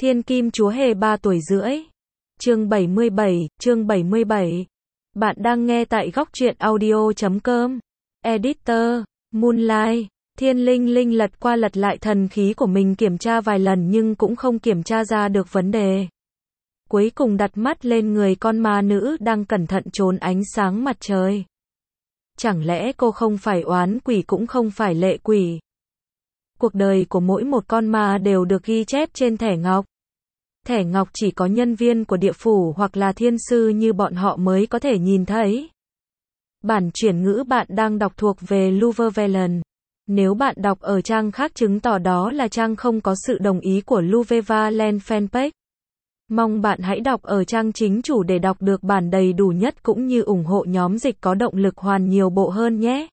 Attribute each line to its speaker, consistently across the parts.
Speaker 1: Thiên Kim Chúa Hề 3 tuổi rưỡi. Chương 77. Bạn đang nghe tại góc truyện audio.com. Editor, Moonlight. Thiên Linh Linh lật qua lật lại thần khí của mình kiểm tra vài lần nhưng cũng không kiểm tra ra được vấn đề. Cuối cùng đặt mắt lên người con ma nữ đang cẩn thận trốn ánh sáng mặt trời. Chẳng lẽ cô không phải oán quỷ cũng không phải lệ quỷ? Cuộc đời của mỗi một con ma đều được ghi chép trên thẻ ngọc. Thẻ ngọc chỉ có nhân viên của địa phủ hoặc là thiên sư như bọn họ mới có thể nhìn thấy. Bản chuyển ngữ bạn đang đọc thuộc về Luvevelen. Nếu bạn đọc ở trang khác chứng tỏ đó là trang không có sự đồng ý của Luvevelen fanpage. Mong bạn hãy đọc ở trang chính chủ để đọc được bản đầy đủ nhất cũng như ủng hộ nhóm dịch có động lực hoàn nhiều bộ hơn nhé.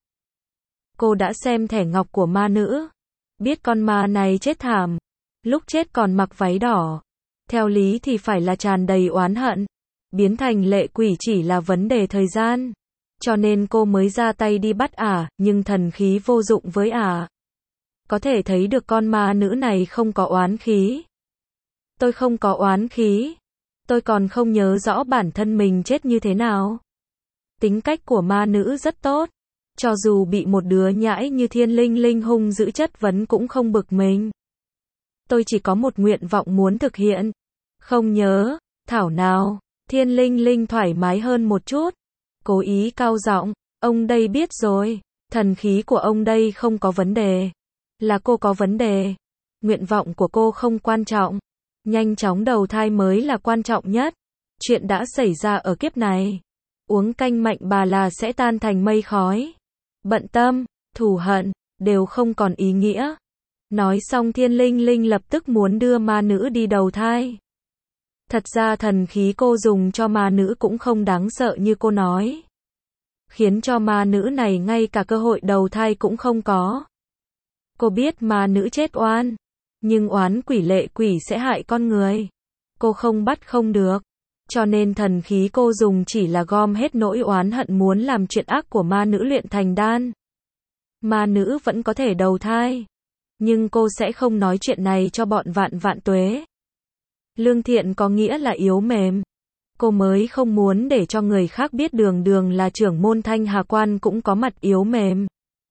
Speaker 1: Cô đã xem thẻ ngọc của ma nữ. Biết con ma này chết thảm. Lúc chết còn mặc váy đỏ. Theo lý thì phải là tràn đầy oán hận. Biến thành lệ quỷ chỉ là vấn đề thời gian. Cho nên cô mới ra tay đi bắt ả, nhưng thần khí vô dụng với ả. Có thể thấy được con ma nữ này không có oán khí. Tôi không có oán khí. Tôi còn không nhớ rõ bản thân mình chết như thế nào. Tính cách của ma nữ rất tốt. Cho dù bị một đứa nhãi như Thiên Linh Linh hung dữ chất vấn cũng không bực mình. Tôi chỉ có một nguyện vọng muốn thực hiện. Không nhớ, thảo nào. Thiên Linh Linh thoải mái hơn một chút. Cố ý cao giọng, ông đây biết rồi. Thần khí của ông đây không có vấn đề. Là cô có vấn đề. Nguyện vọng của cô không quan trọng. Nhanh chóng đầu thai mới là quan trọng nhất. Chuyện đã xảy ra ở kiếp này. Uống canh mạnh bà là sẽ tan thành mây khói. Bận tâm, thù hận, đều không còn ý nghĩa. Nói xong Thiên Linh Linh lập tức muốn đưa ma nữ đi đầu thai. Thật ra thần khí cô dùng cho ma nữ cũng không đáng sợ như cô nói. Khiến cho ma nữ này ngay cả cơ hội đầu thai cũng không có. Cô biết ma nữ chết oan. Nhưng oán quỷ lệ quỷ sẽ hại con người. Cô không bắt không được. Cho nên thần khí cô dùng chỉ là gom hết nỗi oán hận muốn làm chuyện ác của ma nữ luyện thành đan. Ma nữ vẫn có thể đầu thai. Nhưng cô sẽ không nói chuyện này cho bọn vạn tuế. Lương thiện có nghĩa là yếu mềm. Cô mới không muốn để cho người khác biết đường là trưởng môn Thanh Hà Quan cũng có mặt yếu mềm.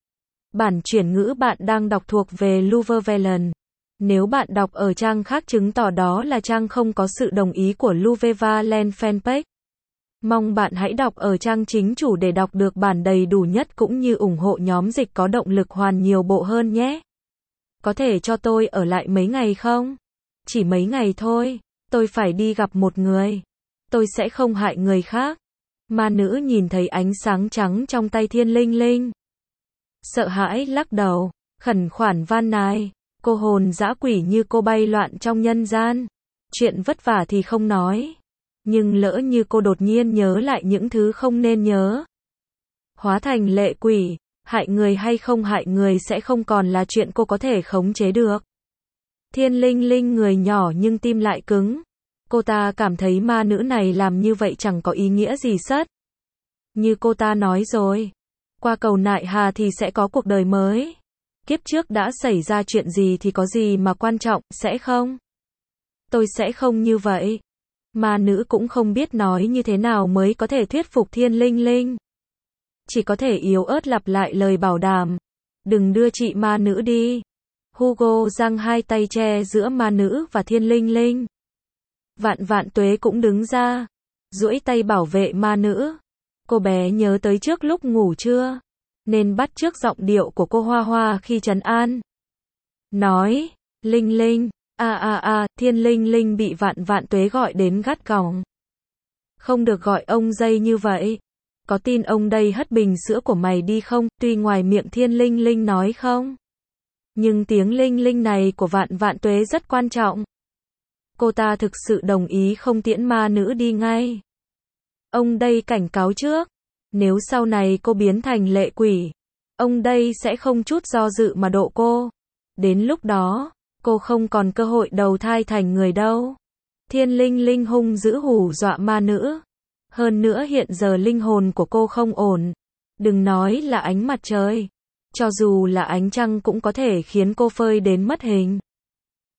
Speaker 1: Bản chuyển ngữ bạn đang đọc thuộc về Luvevelen. Nếu bạn đọc ở trang khác chứng tỏ đó là trang không có sự đồng ý của Luvevelen fanpage. Mong bạn hãy đọc ở trang chính chủ để đọc được bản đầy đủ nhất cũng như ủng hộ nhóm dịch có động lực hoàn nhiều bộ hơn nhé. Có thể cho tôi ở lại mấy ngày không? Chỉ mấy ngày thôi. Tôi phải đi gặp một người. Tôi sẽ không hại người khác. Ma nữ nhìn thấy ánh sáng trắng trong tay Thiên Linh Linh. Sợ hãi lắc đầu, khẩn khoản van nài. Cô hồn dã quỷ như cô bay loạn trong nhân gian. Chuyện vất vả thì không nói. Nhưng lỡ như cô đột nhiên nhớ lại những thứ không nên nhớ. Hóa thành lệ quỷ, hại người hay không hại người sẽ không còn là chuyện cô có thể khống chế được. Thiên Linh Linh người nhỏ nhưng tim lại cứng. Cô ta cảm thấy ma nữ này làm như vậy chẳng có ý nghĩa gì sất. Như cô ta nói rồi. Qua cầu nại hà thì sẽ có cuộc đời mới. Kiếp trước đã xảy ra chuyện gì thì có gì mà quan trọng, sẽ không? Tôi sẽ không như vậy. Ma nữ cũng không biết nói như thế nào mới có thể thuyết phục Thiên Linh Linh. Chỉ có thể yếu ớt lặp lại lời bảo đảm. Đừng đưa chị ma nữ đi. Hugo giang hai tay che giữa ma nữ và Thiên Linh Linh. Vạn tuế cũng đứng ra. Duỗi tay bảo vệ ma nữ. Cô bé nhớ tới trước lúc ngủ chưa? Nên bắt chước giọng điệu của cô Hoa Hoa khi trấn an. Nói, Linh Linh, Thiên Linh Linh bị vạn tuế gọi đến gắt gỏng. Không được gọi ông dây như vậy. Có tin ông đây hất bình sữa của mày đi không? Tuy ngoài miệng Thiên Linh Linh nói không. Nhưng tiếng Linh Linh này của vạn tuế rất quan trọng. Cô ta thực sự đồng ý không tiễn ma nữ đi ngay. Ông đây cảnh cáo trước. Nếu sau này cô biến thành lệ quỷ, ông đây sẽ không chút do dự mà độ cô. Đến lúc đó, cô không còn cơ hội đầu thai thành người đâu. Thiên Linh Linh hung dữ hù dọa ma nữ. Hơn nữa hiện giờ linh hồn của cô không ổn. Đừng nói là ánh mặt trời. Cho dù là ánh trăng cũng có thể khiến cô phơi đến mất hình.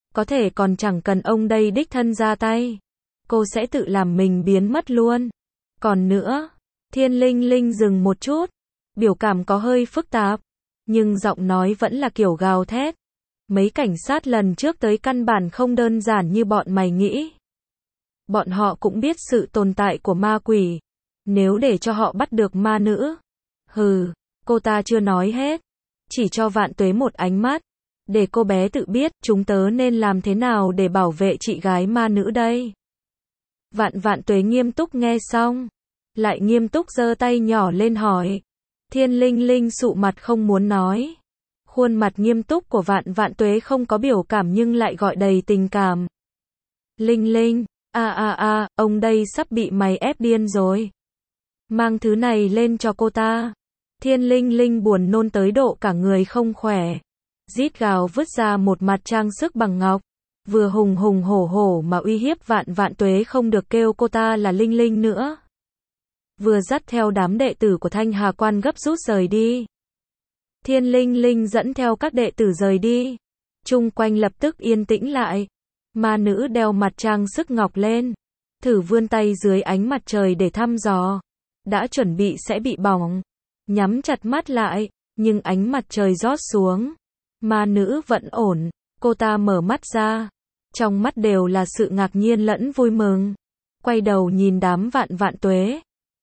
Speaker 1: có thể còn chẳng cần ông đây đích thân ra tay. Cô sẽ tự làm mình biến mất luôn. Còn nữa, Thiên Linh Linh dừng một chút, biểu cảm có hơi phức tạp, nhưng giọng nói vẫn là kiểu gào thét. Mấy cảnh sát lần trước tới căn bản không đơn giản như bọn mày nghĩ. Bọn họ cũng biết sự tồn tại của ma quỷ. Nếu để cho họ bắt được ma nữ. Hừ, cô ta chưa nói hết. Chỉ cho Vạn Tuế một ánh mắt. Để cô bé tự biết chúng tớ nên làm thế nào để bảo vệ chị gái ma nữ đây. Vạn Tuế nghiêm túc nghe xong. Lại nghiêm túc giơ tay nhỏ lên hỏi. Thiên Linh Linh sụ mặt không muốn nói. Khuôn mặt nghiêm túc của Vạn Tuế không có biểu cảm nhưng lại gọi đầy tình cảm. Linh Linh, ông đây sắp bị mày ép điên rồi. Mang thứ này lên cho cô ta. Thiên Linh Linh buồn nôn tới độ cả người không khỏe. Rít gào vứt ra một mặt trang sức bằng ngọc. Vừa hùng hùng hổ hổ mà uy hiếp Vạn Tuế không được kêu cô ta là Linh Linh nữa. Vừa dắt theo đám đệ tử của Thanh Hà Quan gấp rút rời đi. Thiên Linh Linh dẫn theo các đệ tử rời đi. Chung quanh lập tức yên tĩnh lại. Ma nữ đeo mặt trang sức ngọc lên. Thử vươn tay dưới ánh mặt trời để thăm dò. Đã chuẩn bị sẽ bị bỏng. Nhắm chặt mắt lại, nhưng ánh mặt trời rót xuống. Ma nữ vẫn ổn. Cô ta mở mắt ra. Trong mắt đều là sự ngạc nhiên lẫn vui mừng. Quay đầu nhìn đám Vạn Tuế.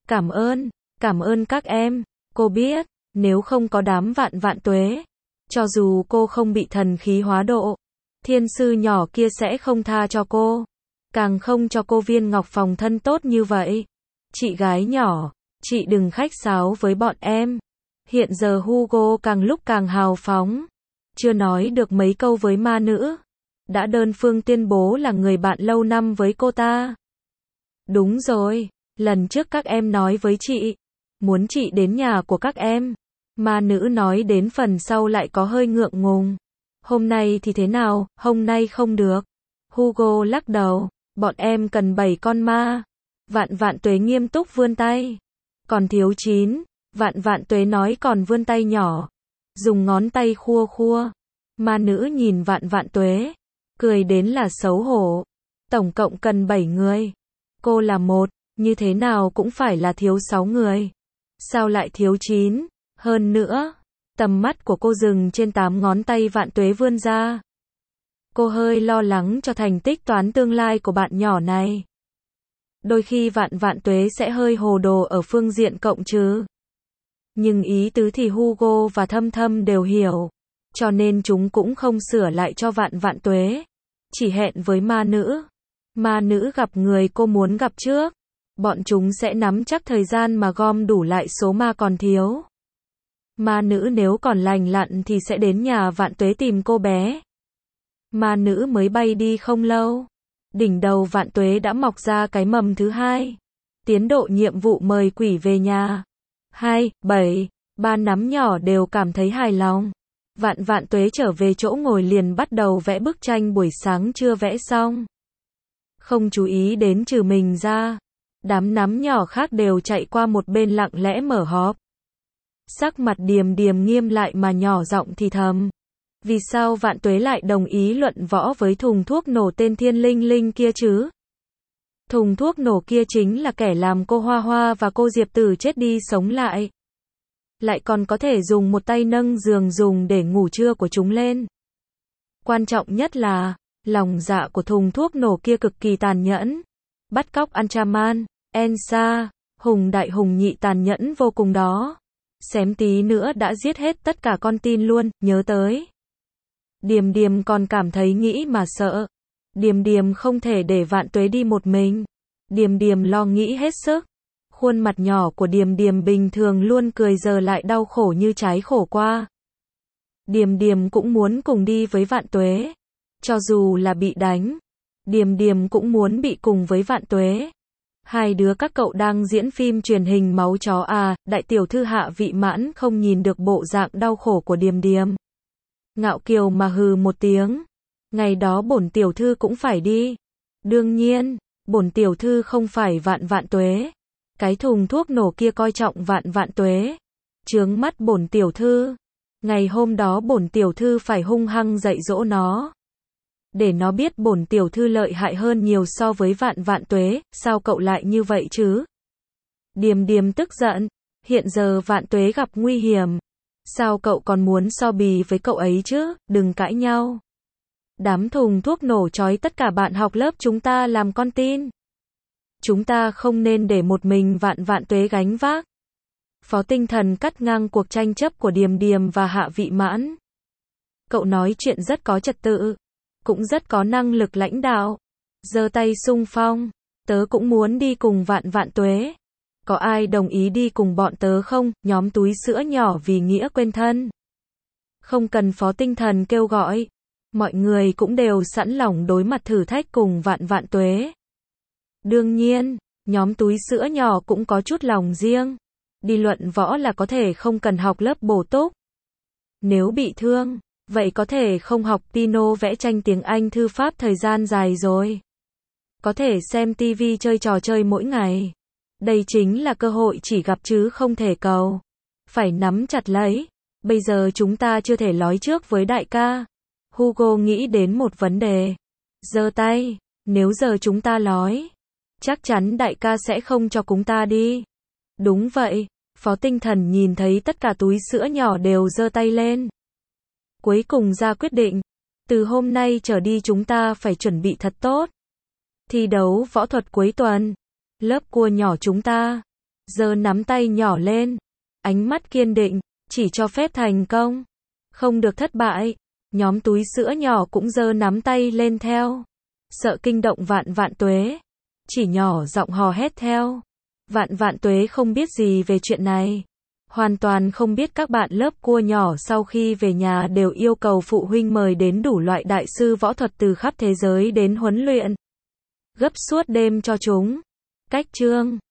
Speaker 1: Cảm ơn các em. Cô biết, nếu không có đám Vạn Tuế, cho dù cô không bị thần khí hóa độ, thiên sư nhỏ kia sẽ không tha cho cô. Càng không cho cô viên ngọc phòng thân tốt như vậy. Chị gái nhỏ, chị đừng khách sáo với bọn em. Hiện giờ Hugo càng lúc càng hào phóng. Chưa nói được mấy câu với ma nữ. Đã đơn phương tuyên bố là người bạn lâu năm với cô ta. Đúng rồi, lần trước các em nói với chị. Muốn chị đến nhà của các em. Ma nữ nói đến phần sau lại có hơi ngượng ngùng. Hôm nay thì thế nào, hôm nay không được. Hugo lắc đầu, bọn em cần 7 con ma. Vạn Tuế nghiêm túc vươn tay. Còn thiếu 9, Vạn Tuế nói còn vươn tay nhỏ. Dùng ngón tay khua. Ma nữ nhìn Vạn Tuế, cười đến là xấu hổ. Tổng cộng cần 7 người. Cô là 1, như thế nào cũng phải là thiếu 6 người. Sao lại thiếu 9? Hơn nữa, tầm mắt của cô dừng trên 8 ngón tay Vạn Tuế vươn ra. Cô hơi lo lắng cho thành tích toán tương lai của bạn nhỏ này. Đôi khi Vạn Tuế sẽ hơi hồ đồ ở phương diện cộng trừ. Nhưng ý tứ thì Hugo và Thâm Thâm đều hiểu. Cho nên chúng cũng không sửa lại cho Vạn Tuế. Chỉ hẹn với ma nữ. Ma nữ gặp người cô muốn gặp trước. Bọn chúng sẽ nắm chắc thời gian mà gom đủ lại số ma còn thiếu. Ma nữ nếu còn lành lặn thì sẽ đến nhà Vạn Tuế tìm cô bé. Ma nữ mới bay đi không lâu. Đỉnh đầu Vạn Tuế đã mọc ra cái mầm thứ 2. Tiến độ nhiệm vụ mời quỷ về nhà. 2, 7, 3 nắm nhỏ đều cảm thấy hài lòng. Vạn Tuế trở về chỗ ngồi liền bắt đầu vẽ bức tranh buổi sáng chưa vẽ xong. Không chú ý đến trừ mình ra. Đám nắm nhỏ khác đều chạy qua một bên lặng lẽ mở họp. Sắc mặt Điềm nghiêm lại mà nhỏ giọng thì thầm. Vì sao Vạn Tuế lại đồng ý luận võ với thùng thuốc nổ tên Thiên Linh Linh kia chứ? Thùng thuốc nổ kia chính là kẻ làm cô Hoa Hoa và cô Diệp Tử chết đi sống lại. Lại còn có thể dùng một tay nâng giường dùng để ngủ trưa của chúng lên. Quan trọng nhất là, lòng dạ của thùng thuốc nổ kia cực kỳ tàn nhẫn. Bắt cóc Anchaman, Elsa, Hùng Đại Hùng Nhị tàn nhẫn vô cùng đó. Xém tí nữa đã giết hết tất cả con tin luôn, nhớ tới. Điềm còn cảm thấy nghĩ mà sợ. Điềm không thể để Vạn Tuế đi một mình. Điềm lo nghĩ hết sức. Khuôn mặt nhỏ của Điềm bình thường luôn cười giờ lại đau khổ như trái khổ qua. Điềm cũng muốn cùng đi với Vạn Tuế. Cho dù là bị đánh, Điềm cũng muốn bị cùng với Vạn Tuế. Hai đứa các cậu đang diễn phim truyền hình máu chó à, đại tiểu thư Hạ Vị Mãn không nhìn được bộ dạng đau khổ của Điềm. Ngạo kiều mà hừ một tiếng. Ngày đó bổn tiểu thư cũng phải đi. Đương nhiên, bổn tiểu thư không phải Vạn Tuế. Cái thùng thuốc nổ kia coi trọng Vạn Tuế. Chướng mắt bổn tiểu thư. Ngày hôm đó bổn tiểu thư phải hung hăng dạy dỗ nó. Để nó biết bổn tiểu thư lợi hại hơn nhiều so với Vạn Vạn Tuế, sao cậu lại như vậy chứ? Điềm Điềm tức giận, hiện giờ Vạn Tuế gặp nguy hiểm. Sao cậu còn muốn so bì với cậu ấy chứ, đừng cãi nhau. Đám thùng thuốc nổ trói tất cả bạn học lớp chúng ta làm con tin. Chúng ta không nên để một mình Vạn Vạn Tuế gánh vác. Phó Tinh Thần cắt ngang cuộc tranh chấp của Điềm Điềm và Hạ Vị Mãn. Cậu nói chuyện rất có trật tự, cũng rất có năng lực lãnh đạo. Giơ tay xung phong, tớ cũng muốn đi cùng Vạn Vạn Tuế. Có ai đồng ý đi cùng bọn tớ không? Nhóm túi sữa nhỏ vì nghĩa quên thân. Không cần Phó Tinh Thần kêu gọi, mọi người cũng đều sẵn lòng đối mặt thử thách cùng Vạn Vạn Tuế. Đương nhiên, nhóm túi sữa nhỏ cũng có chút lòng riêng. Đi luận võ là có thể không cần học lớp bổ túc. Nếu bị thương, vậy có thể không học piano vẽ tranh tiếng Anh thư pháp thời gian dài rồi. Có thể xem TV chơi trò chơi mỗi ngày. Đây chính là cơ hội chỉ gặp chứ không thể cầu. Phải nắm chặt lấy. Bây giờ chúng ta chưa thể nói trước với đại ca. Hugo nghĩ đến một vấn đề. Giơ tay, nếu giờ chúng ta nói, chắc chắn đại ca sẽ không cho chúng ta đi. Đúng vậy, Phó Tinh Thần nhìn thấy tất cả túi sữa nhỏ đều giơ tay lên. Cuối cùng ra quyết định, từ hôm nay trở đi chúng ta phải chuẩn bị thật tốt. Thi đấu võ thuật cuối tuần, lớp cua nhỏ chúng ta, giơ nắm tay nhỏ lên, ánh mắt kiên định, chỉ cho phép thành công, không được thất bại. Nhóm túi sữa nhỏ cũng giơ nắm tay lên theo, sợ kinh động Vạn Vạn Tuế, chỉ nhỏ giọng hò hét theo. Vạn Vạn Tuế không biết gì về chuyện này, hoàn toàn không biết các bạn lớp cua nhỏ sau khi về nhà đều yêu cầu phụ huynh mời đến đủ loại đại sư võ thuật từ khắp thế giới đến huấn luyện, gấp suốt đêm cho chúng. Cách chương